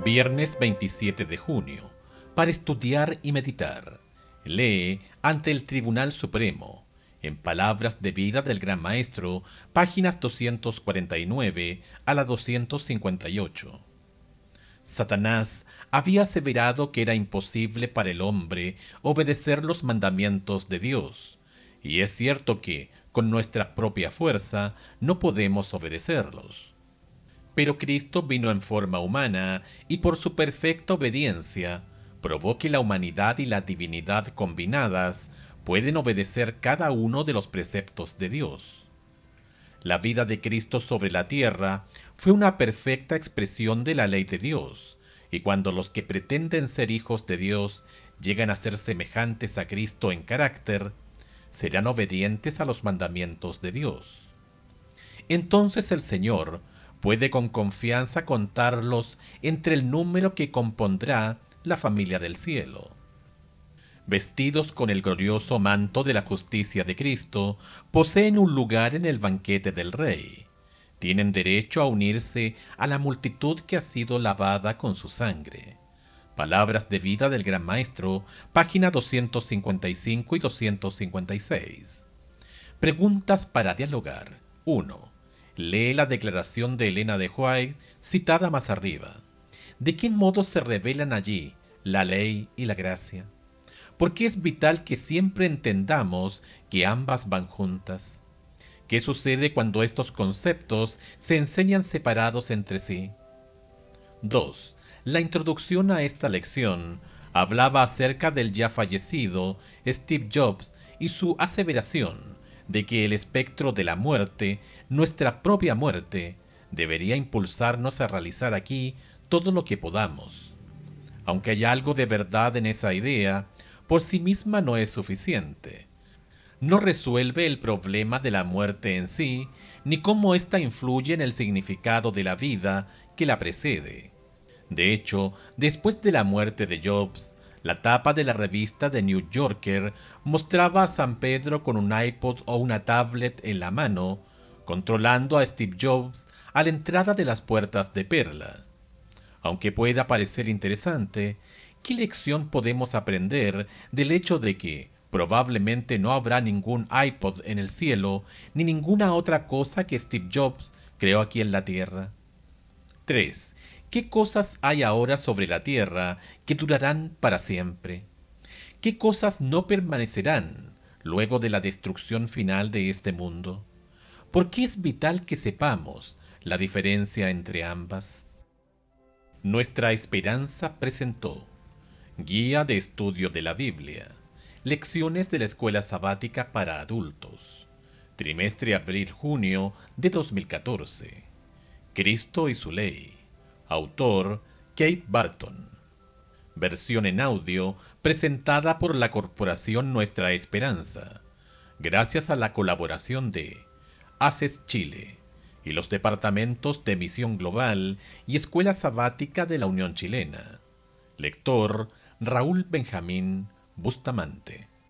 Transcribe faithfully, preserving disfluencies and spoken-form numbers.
Viernes veintisiete de junio. Para estudiar y meditar. Lee ante el Tribunal Supremo. En Palabras de Vida del Gran Maestro, páginas doscientos cuarenta y nueve a la doscientos cincuenta y ocho. Satanás había aseverado que era imposible para el hombre obedecer los mandamientos de Dios, y es cierto que, con nuestra propia fuerza, no podemos obedecerlos. Pero Cristo vino en forma humana y por su perfecta obediencia probó que la humanidad y la divinidad combinadas pueden obedecer cada uno de los preceptos de Dios. La vida de Cristo sobre la tierra fue una perfecta expresión de la ley de Dios, y cuando los que pretenden ser hijos de Dios llegan a ser semejantes a Cristo en carácter, serán obedientes a los mandamientos de Dios. Entonces el Señor puede con confianza contarlos entre el número que compondrá la familia del cielo. Vestidos con el glorioso manto de la justicia de Cristo, poseen un lugar en el banquete del Rey. Tienen derecho a unirse a la multitud que ha sido lavada con su sangre. Palabras de Vida del Gran Maestro, página doscientos cincuenta y cinco y doscientos cincuenta y seis. Preguntas para dialogar. uno. Lee la declaración de Elena de White, citada más arriba. ¿De qué modo se revelan allí la ley y la gracia? Porque es vital que siempre entendamos que ambas van juntas. ¿Qué sucede cuando estos conceptos se enseñan separados entre sí? dos. La introducción a esta lección hablaba acerca del ya fallecido Steve Jobs y su aseveración de que el espectro de la muerte, nuestra propia muerte, debería impulsarnos a realizar aquí todo lo que podamos. Aunque hay algo de verdad en esa idea, por sí misma no es suficiente. No resuelve el problema de la muerte en sí, ni cómo ésta influye en el significado de la vida que la precede. De hecho, después de la muerte de Jobs, la tapa de la revista The New Yorker mostraba a San Pedro con un iPod o una tablet en la mano, controlando a Steve Jobs a la entrada de las puertas de Perla. Aunque pueda parecer interesante, ¿qué lección podemos aprender del hecho de que probablemente no habrá ningún iPod en el cielo, ni ninguna otra cosa que Steve Jobs creó aquí en la tierra? tres. ¿Qué cosas hay ahora sobre la tierra que durarán para siempre? ¿Qué cosas no permanecerán luego de la destrucción final de este mundo? ¿Por qué es vital que sepamos la diferencia entre ambas? Nuestra Esperanza presentó Guía de Estudio de la Biblia, Lecciones de la Escuela Sabática para Adultos, Trimestre Abril-Junio de dos mil catorce. Cristo y su Ley. Autor Kate Barton. Versión en audio presentada por la Corporación Nuestra Esperanza, gracias a la colaboración de A C E S Chile y los departamentos de Misión Global y Escuela Sabática de la Unión Chilena. Lector Raúl Benjamín Bustamante.